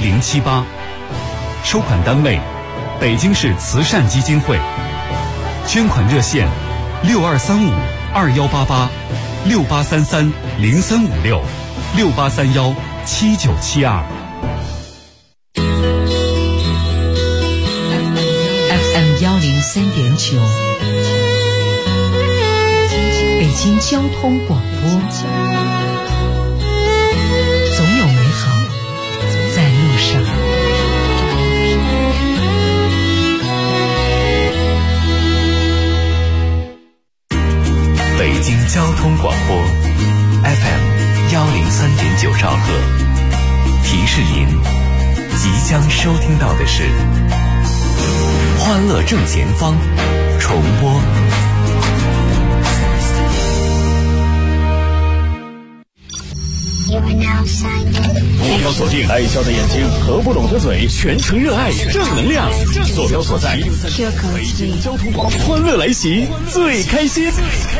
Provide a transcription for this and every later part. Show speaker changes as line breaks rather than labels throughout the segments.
078，收款单位北京市慈善基金会，捐款热线6235-2833-0356-6831-7972。
FM 103.9，北京交通广播，总有美好在路上。
北京交通广播 FM 103.9兆赫，提示您即将收听到的是欢乐正前方重播。
目标锁定爱笑的眼睛和不拢的嘴，全程热爱正能量。坐标所在北京交通广播，欢乐来袭，最开心。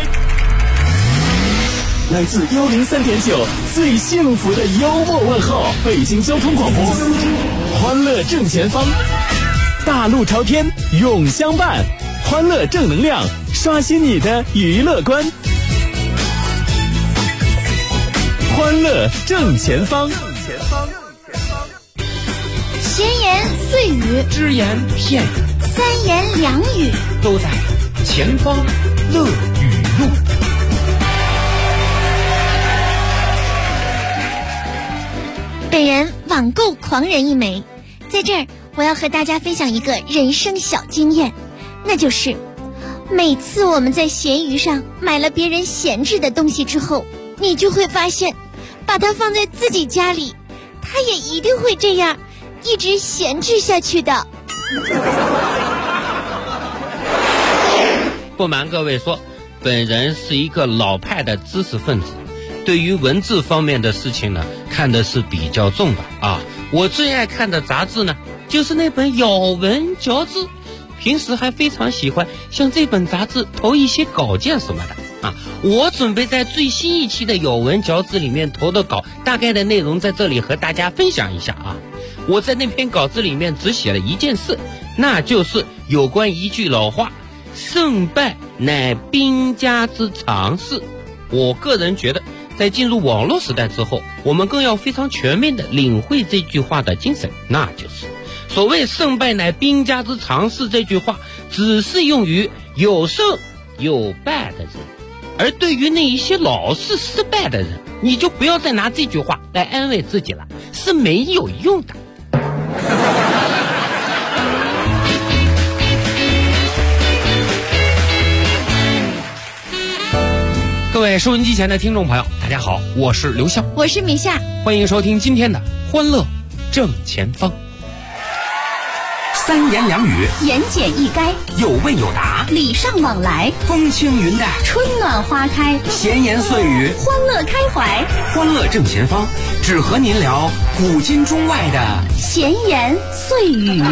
来自103.9最幸福的幽默问候，北京交通广播，欢乐正前方，大路朝天永相伴，欢乐正能量，刷新你的娱乐观。欢乐正前方，
闲言碎语，
只言片语，
三言两语，
都在前方乐语录。
本人网购狂人一枚，在这儿我要和大家分享一个人生小经验，那就是每次我们在闲鱼上买了别人闲置的东西之后，你就会发现把它放在自己家里，它也一定会这样一直闲置下去的。
不瞒各位说，本人是一个老派的知识分子，对于文字方面的事情呢，看的是比较重的啊。我最爱看的杂志呢，就是那本《咬文嚼字》，平时还非常喜欢向这本杂志投一些稿件什么的啊。我准备在最新一期的《咬文嚼字》里面投的稿，大概的内容在这里和大家分享一下啊。我在那篇稿子里面只写了一件事，那就是有关一句老话，胜败乃兵家之常事。我个人觉得，在进入网络时代之后，我们更要非常全面地领会这句话的精神，那就是所谓胜败乃兵家之常事这句话只适用于有胜有败的人，而对于那一些老是失败的人，你就不要再拿这句话来安慰自己了，是没有用的。各位收音机前的听众朋友，大家好，我是刘笑，
我是米夏，
欢迎收听今天的欢乐正前方。
三言两语，
言简意赅，
有问有答，
礼尚往来，
风轻云淡，
春暖花开，
闲言碎语，
欢乐开怀。
欢乐正前方，只和您聊古今中外的
闲言碎语。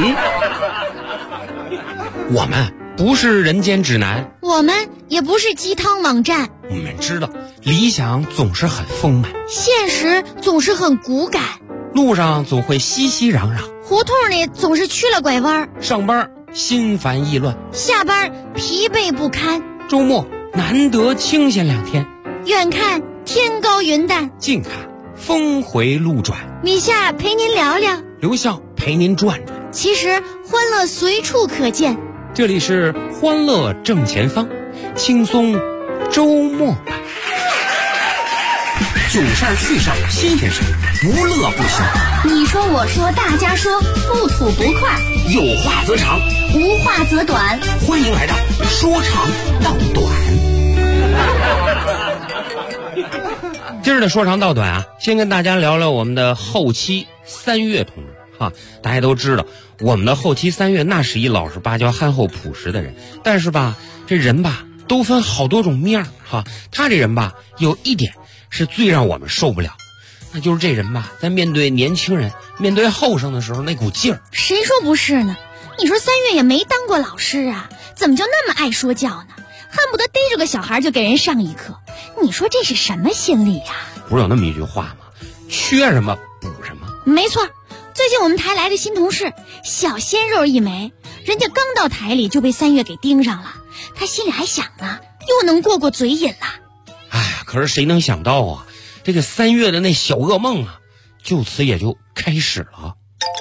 我们不是人间指南，
我们也不是鸡汤网站，
我们知道理想总是很丰满，
现实总是很骨感，
路上总会熙熙攘攘，
胡同里总是曲了拐弯，
上班心烦意乱，
下班疲惫不堪，
周末难得清闲2天，
远看天高云淡，
近看峰回路转。
米夏陪您聊聊，
刘笑陪您转转，
其实欢乐随处可见。
这里是欢乐正前方，轻松周末版，
囧事儿趣事儿新鲜事儿，不乐不休。
你说我说大家说，不吐不快，
有话则长，
无话则短，
欢迎来到说长道短。
今儿的说长道短啊，先跟大家聊聊我们的后期三月同志哈。大家都知道我们的后期三月那是一老实巴交憨厚朴实的人，但是吧这人吧都分好多种面哈。他这人吧有一点是最让我们受不了，那就是这人吧在面对年轻人面对后生的时候那股劲儿。
谁说不是呢？你说三月也没当过老师啊，怎么就那么爱说教呢？恨不得逮着个小孩就给人上一课，你说这是什么心理呀？
不是有那么一句话吗？缺什么补什么。
没错， 最近我们台来的新同事小鲜肉一枚，人家刚到台里就被3月给盯上了，他心里还想呢，又能过嘴瘾了。
哎呀，可是谁能想到啊，这个3月的那小噩梦啊，就此也就开始了。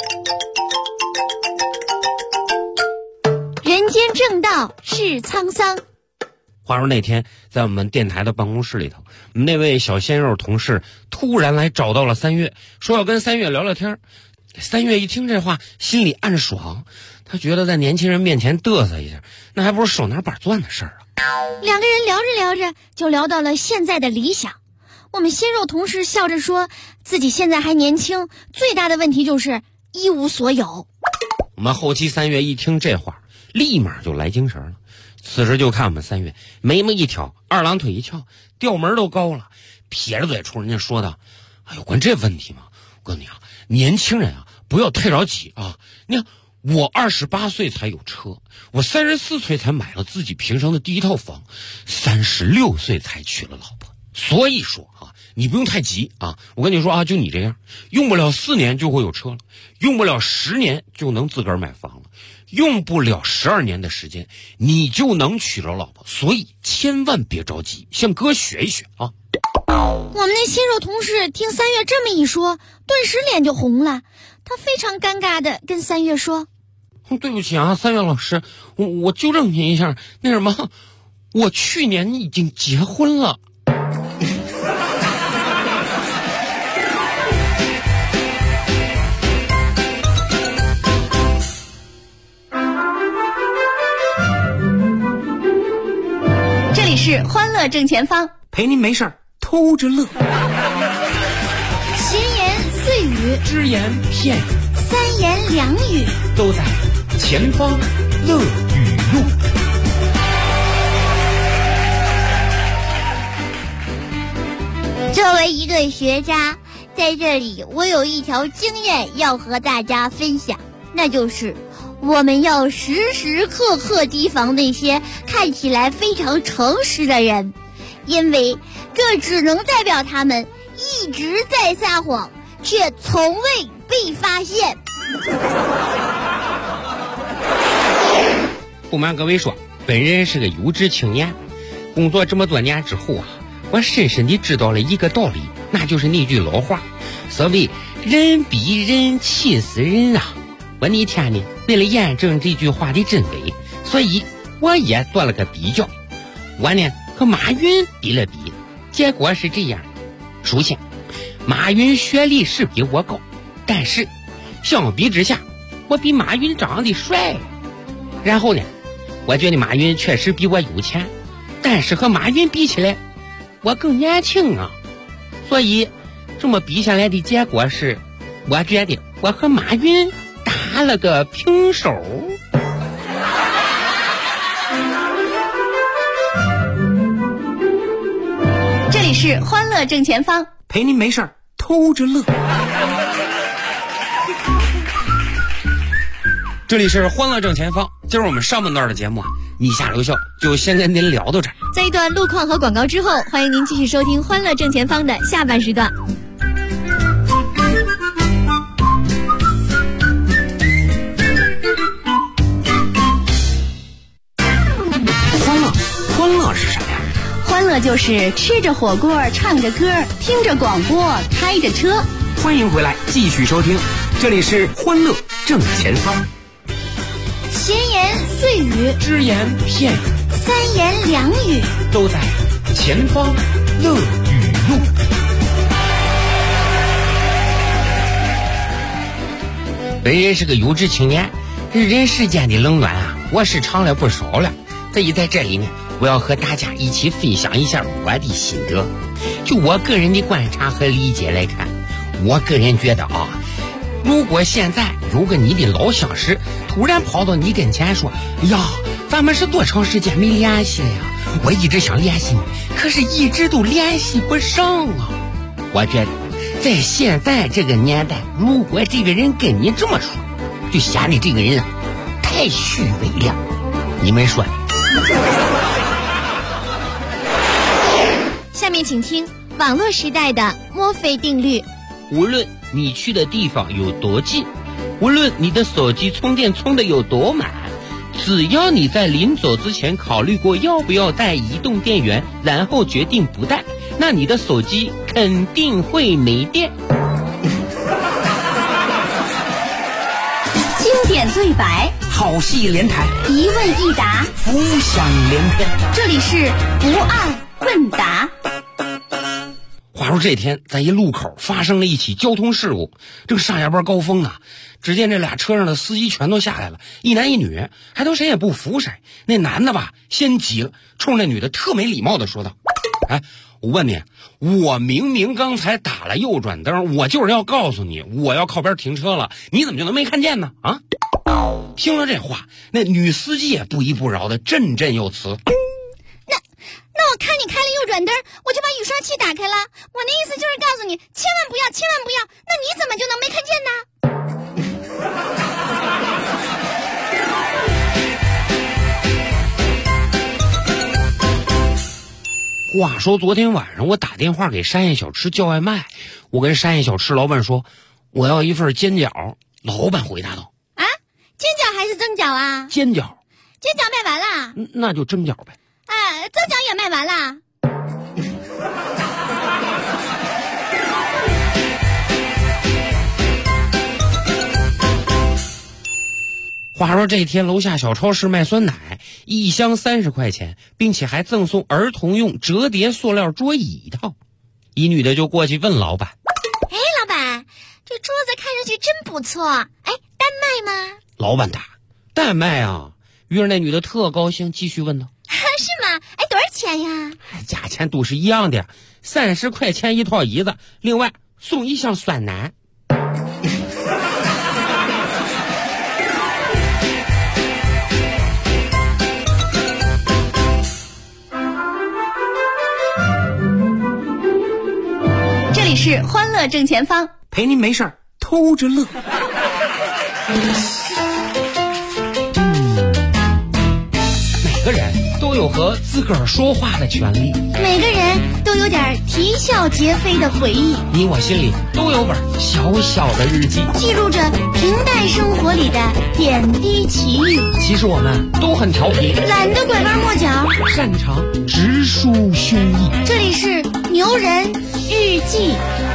人间正道是沧桑。
话说那天在我们电台的办公室里头，我们那位小鲜肉同事突然来找到了3月，说要跟3月聊聊天。3月一听这话，心里暗爽，他觉得在年轻人面前嘚瑟一下，那还不是手拿板钻的事儿啊。
两个人聊着聊着就聊到了现在的理想。我们鲜肉同事笑着说，自己现在还年轻，最大的问题就是一无所有。
我们后期3月一听这话，立马就来精神了。此时就看我们3月眉毛一挑，二郎腿一翘，调门都高了，撇着嘴冲人家说道：“哎呦，管这问题吗？我告诉你啊，年轻人啊，不要太着急啊！你看，我28岁才有车，我34岁才买了自己平生的第一套房，36岁才娶了老婆。所以说啊，你不用太急啊！我跟你说啊，就你这样，用不了4年就会有车了，用不了10年就能自个儿买房了。”用不了12年的时间，你就能娶着老婆，所以千万别着急，向哥学一学啊！
我们那鲜肉同事听3月这么一说，顿时脸就红了。他非常尴尬的跟3月说：“
对不起啊，3月老师，我纠正您一下，那什么，我去年已经结婚了。”
是欢乐正前方，
陪您没事儿偷着乐。
闲言碎语，
只言片语，
三言两语，
都在前方乐语录。
作为一个学渣，在这里我有一条经验要和大家分享，那就是我们要时时刻刻提防那些看起来非常诚实的人，因为这只能代表他们一直在撒谎，却从未被发现。
不瞒各位说，本人是个有志青年，工作这么多年之后啊，我深深地知道了一个道理，那就是那句老话，所谓人比人气死人啊。我那天呢，为了验证这句话的真伪，所以我也做了个比较。我呢和马云比了比，结果是这样：首先，马云学历是比我高，但是相比之下，我比马云长得帅。然后呢，我觉得马云确实比我有钱，但是和马云比起来，我更年轻啊。所以这么比下来的结果是，我觉得我和马云打了个平手。
这里是欢乐正前方，
陪您没事儿偷着乐。
这里是欢乐正前方，今儿我们上半段的节目啊，你下留校就先跟您聊到这儿。
在一段路况和广告之后，欢迎您继续收听欢乐正前方的下半时段。
欢乐是啥呀？
欢乐就是吃着火锅，唱着歌，听着广播，开着车。
欢迎回来，继续收听，这里是欢乐正前方。
闲言碎语，
只言片语，
三言两语，
都在前方乐语录。本人是个有志青年，人世间的冷暖啊，我是尝了不少了。所以在这里呢，我要和大家一起分享一下我的心得。就我个人的观察和理解来看，我个人觉得啊，如果现在有个你的老相识突然跑到你跟前说：“呀，咱们是多长时间没联系了呀？我一直想联系你，可是一直都联系不上啊。”我觉得在现在这个年代，如果这个人跟你这么说，就显得这个人啊太虚伪了。你们说？
下面请听网络时代的墨菲定律。
无论你去的地方有多近，无论你的手机充电充的有多满，只要你在临走之前考虑过要不要带移动电源，然后决定不带，那你的手机肯定会没电。
经典对白，
好戏连台，
一问一答，
浮想联翩。
这里是不二问答。
话说这天在一路口发生了一起交通事故，正上下班高峰啊，只见这俩车上的司机全都下来了，一男一女，还都谁也不服谁。那男的吧先急了，冲那女的特没礼貌的说道：哎，我问你，我明明刚才打了右转灯，我就是要告诉你我要靠边停车了，你怎么就能没看见呢？啊！听了这话，那女司机也不依不饶的振振有词。
那我看你开了右转灯，我就把雨刷器打开了。我的意思就是告诉你，千万不要，千万不要。那你怎么就能没看
见呢？话说昨天晚上我打电话给山叶小吃叫外卖，我跟山叶小吃老板说我要一份煎饺，老板回答道：
啊，煎饺还是蒸饺啊？
煎饺。
煎饺卖完了？
那就蒸饺呗。
蒸饺也卖完了。
话说这天楼下小超市卖酸奶，一箱30块钱，并且还赠送儿童用折叠塑料桌椅一套。一女的就过去问老板：
哎，老板，这桌子看上去真不错，哎，单卖吗？
老板答：单卖啊。于是那女的特高兴，继续问道：
是吗？哎，多少钱呀？
价钱都是一样的，30块钱一套椅子，另外送一箱酸奶。
这里是欢乐正前方，
陪您没事儿偷着乐。
每个人都有和自个儿说话的权利，
每个人都有点啼笑皆非的回忆，
你我心里都有本小小的日记，
记录着平淡生活里的点滴奇遇。
其实我们都很调皮，
懒得拐弯抹角，
擅长直抒胸臆。
这里是牛人日记。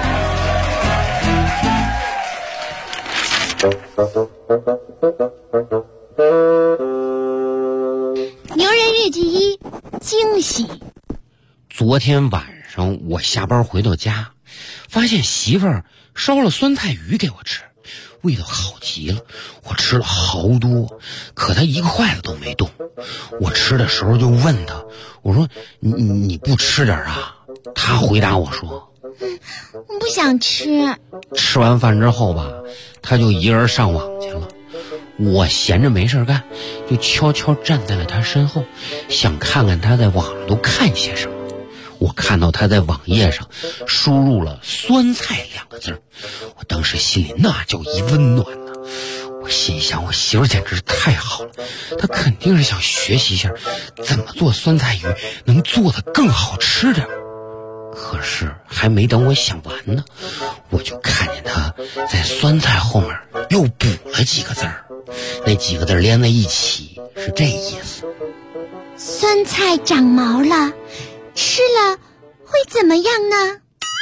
牛人日记1，惊喜。
昨天晚上我下班回到家，发现媳妇儿烧了酸菜鱼给我吃，味道好极了。我吃了好多，可她一个筷子都没动。我吃的时候就问她，我说你不吃点啊？她回答我说
我不想吃。
吃完饭之后吧，她就一个人上网去了。我闲着没事干，就悄悄站在了她身后，想看看她在网上都看些什么。我看到她在网页上输入了酸菜2个字，我当时心里那叫一温暖呢。我心想，我媳妇简直太好了，她肯定是想学习一下怎么做酸菜鱼能做得更好吃点。可是还没等我想完呢，我就看见她在酸菜后面又补了几个字儿，那几个字连在一起是这意思：
酸菜长毛了，吃了会怎么样呢？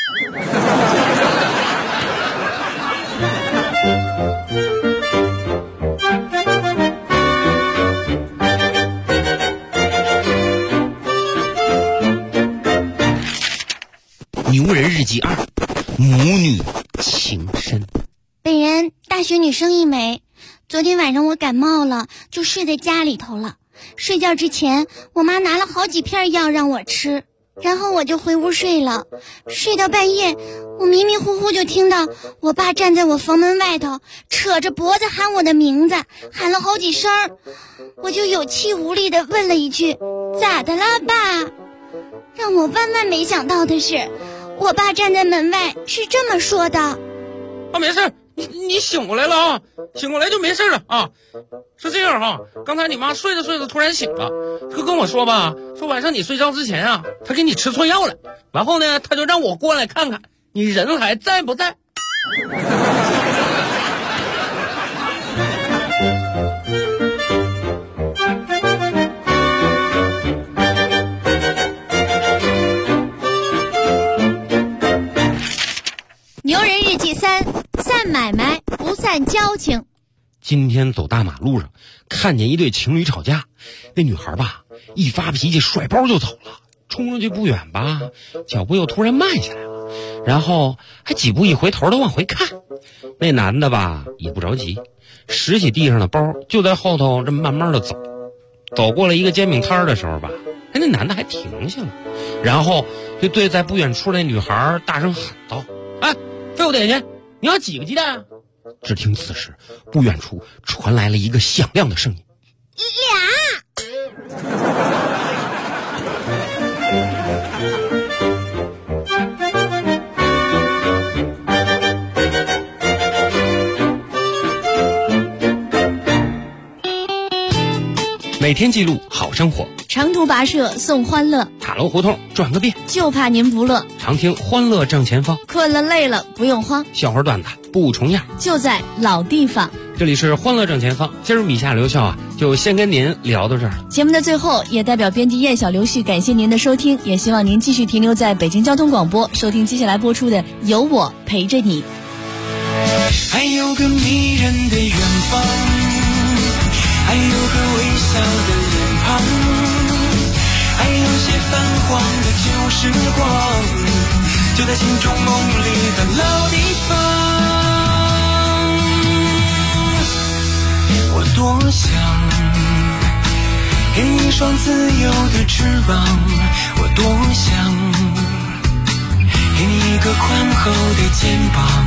牛人日记2，母女情深。
本人大学女生一枚，昨天晚上我感冒了，就睡在家里头了。睡觉之前，我妈拿了好几片药让我吃，然后我就回屋睡了。睡到半夜，我迷迷糊糊就听到我爸站在我房门外头，扯着脖子喊我的名字，喊了好几声。我就有气无力地问了一句：咋的了，爸？让我万万没想到的是，我爸站在门外是这么说的：
啊，没事，你醒过来了啊，醒过来就没事了啊。是这样哈，刚才你妈睡着睡着突然醒了，就跟我说吧，说晚上你睡觉之前啊，她给你吃错药了，然后呢，她就让我过来看看你人还在不在。
牛人日记3：散买卖不散交情。
今天走大马路上，看见一对情侣吵架，那女孩吧一发脾气甩包就走了，冲上去不远吧，脚步又突然慢下来了，然后还几步一回头的往回看。那男的吧也不着急，拾起地上的包就在后头这么慢慢的走，走过了一个煎饼摊的时候吧，那男的还停下了，然后就对在不远处那女孩大声喊道：哎，费我点钱，你要几个鸡蛋啊？只听此时不远处传来了一个响亮的声音：每天记录好生活，
长途跋涉送欢乐，
塔楼胡同转个遍，
就怕您不乐。
常听欢乐正前方，
困了累了不用慌，
笑话段子不重样，
就在老地方。
这里是欢乐正前方，今儿米夏刘笑啊，就先跟您聊到这儿。
节目的最后，也代表编辑燕小刘旭感谢您的收听，也希望您继续停留在北京交通广播，收听接下来播出的《有我陪着你》。
还有个迷人的远方，还有个微笑的脸庞，还有些泛黄的旧时光，就在心中梦里的老地方。我多想给你一双自由的翅膀，我多想给你一个宽厚的肩膀，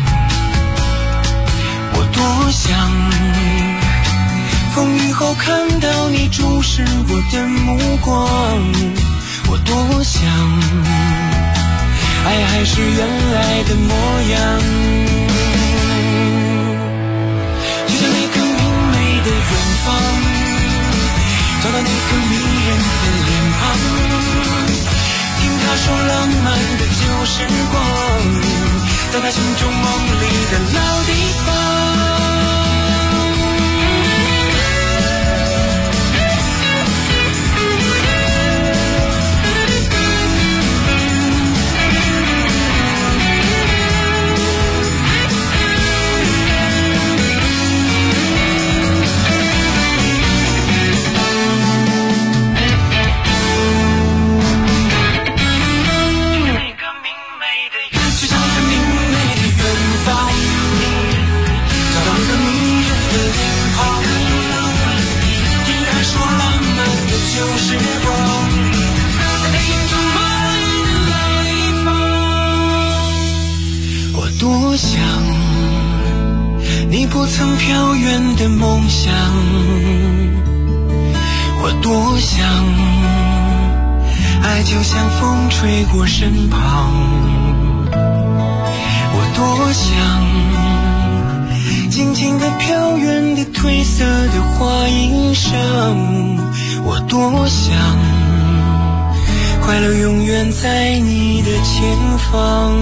我多想风雨后看到你注视我的目光，我多想爱还是原来的模样，就像那个明媚的远方，找到那个迷人的脸庞，听他说浪漫的旧时光，在他心中梦里的老地方。多想你不曾飘远的梦想，我多想爱就像风吹过身旁，我多想静静地飘远的褪色的花衣裳，我多想快乐永远在你的前方。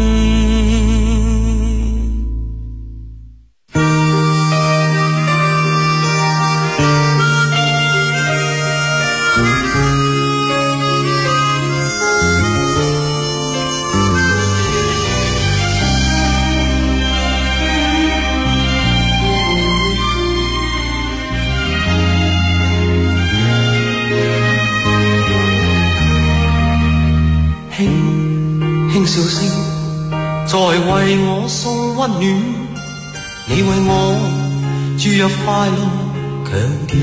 笑聲在為我送溫暖，你為我注入快樂強健。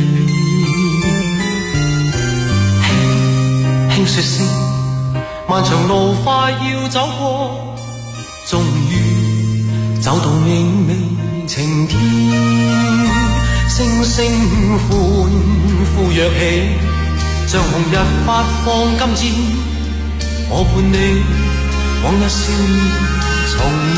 輕輕說聲，漫長路快要走過，終於走到明媚晴天。星星歡呼躍起，像紅日發放金箭，我伴你往日笑面重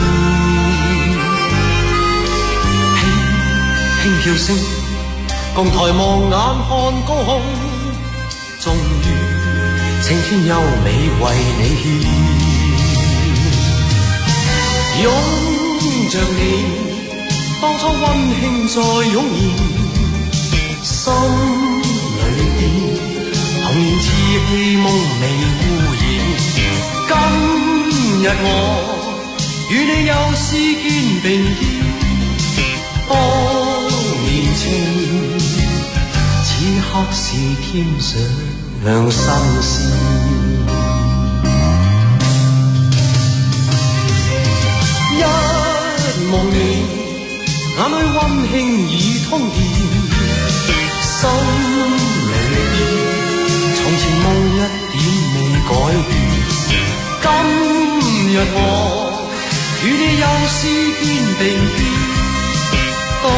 現，輕輕叫聲，共抬望眼看高空，終於青天優美為你獻。擁着你，當初溫馨再湧現，心裏邊童年稚氣夢未污染。今日我與你又是肩並肩，當年情此刻是添上新鮮。一望你，眼裏溫馨已通電，心裏邊從前夢一點未改變。今日我與你又是肩並肩，當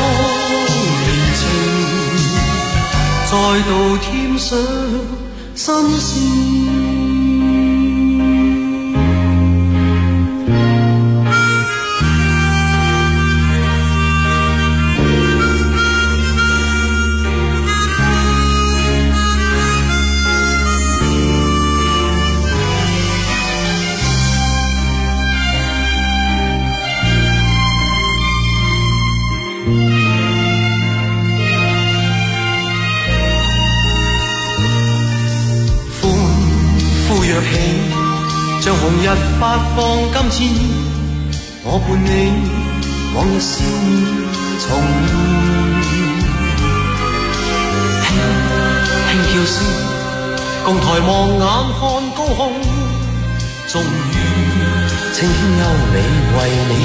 年情再度添上新鮮。像紅日發放金箭，我伴你往日笑面重現。輕叫聲，共抬望眼看高空，終於青天優美為你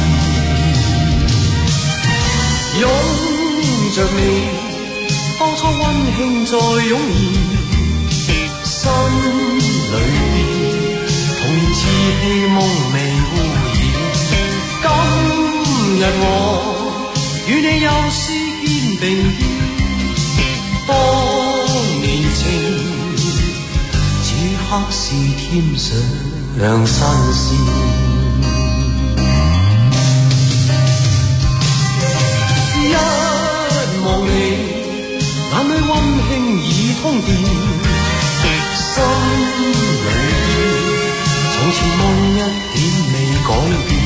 獻。擁着你，當初溫馨再湧現，心裏邊童年稚氣夢未污染。今日我與你又是肩並肩，當年情此刻是添上新鮮。一望你，眼裏溫馨已通電，心裏從前夢一點未改變。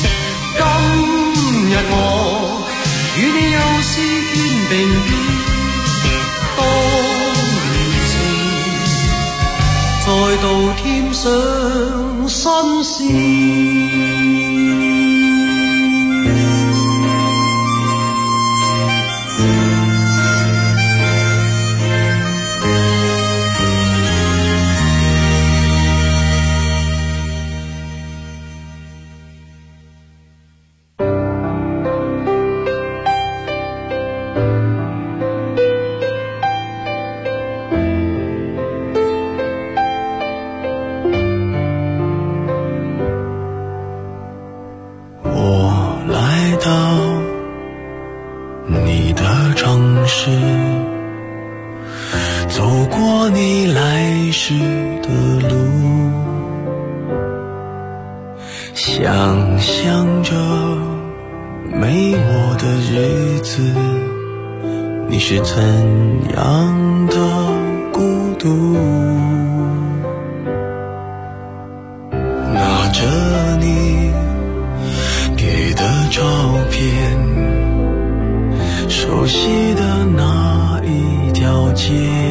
今日我與你又是肩並肩，當年情再度添上新鮮。
想象着没我的日子，你是怎样的孤独？拿着你给的照片，熟悉的那一条街，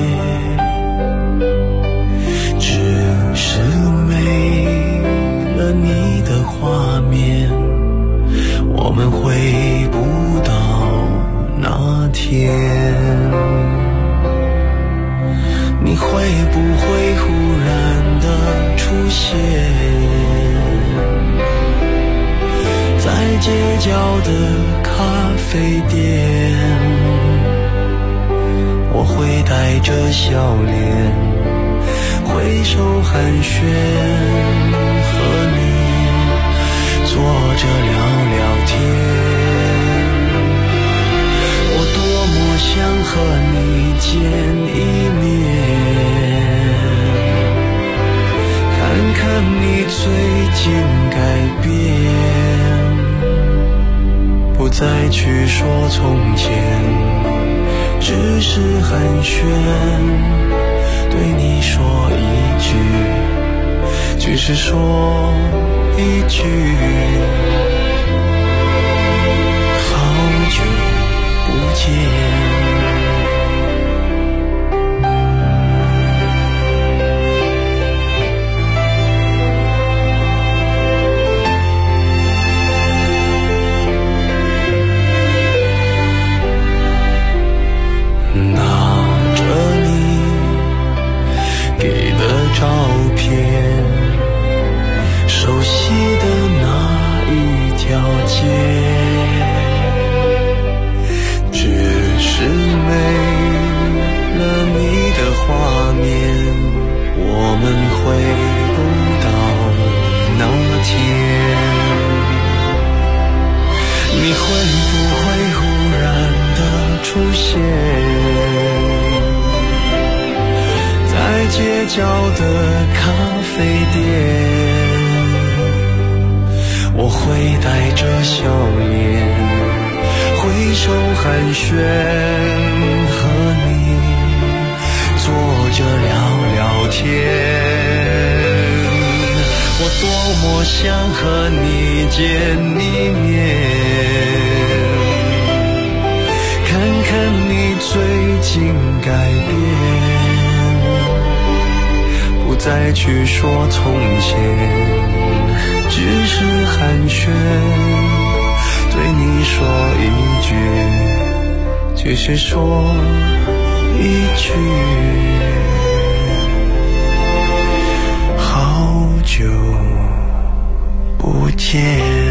只是没了你的画面，我们回不到那天。你会不会忽然的出现在街角的咖啡店？我会带着笑脸挥手寒暄，和你坐着聊聊天。我多么想和你见一面，看看你最近改变，不再去说从前，只是寒暄，对你说一句，只是说一句。 再去说从前，只是寒暄，对你说一句，只是说一句，好久不见。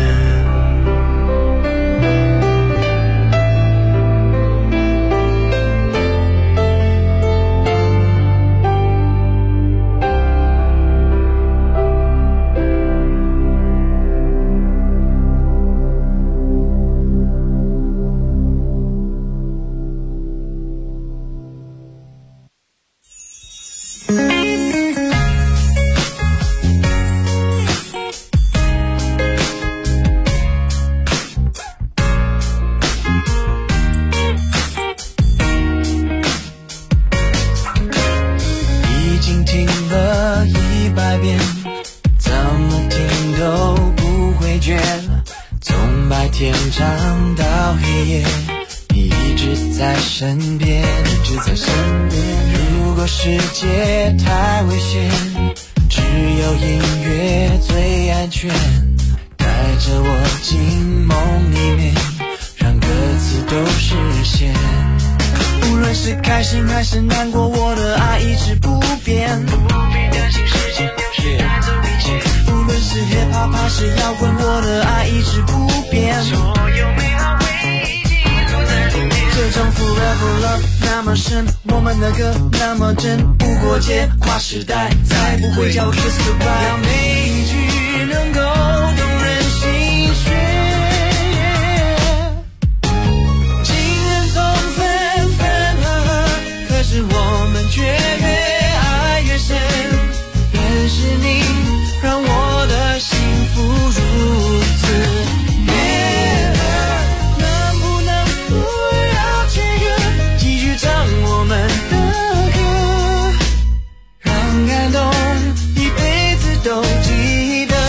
跨时代，再不会叫 kiss goodbye。要每一句能够动人心弦。情人总分分合合，可是我们却越爱越深。便是你让我的幸福如此悦耳。能不能不要这个，继续唱我们的。感动一辈子都记得。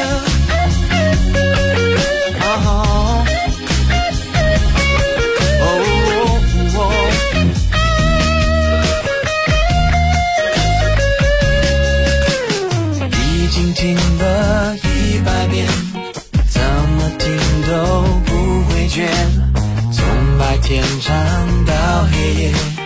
已经听了100遍，怎么听都不会倦。从白天唱到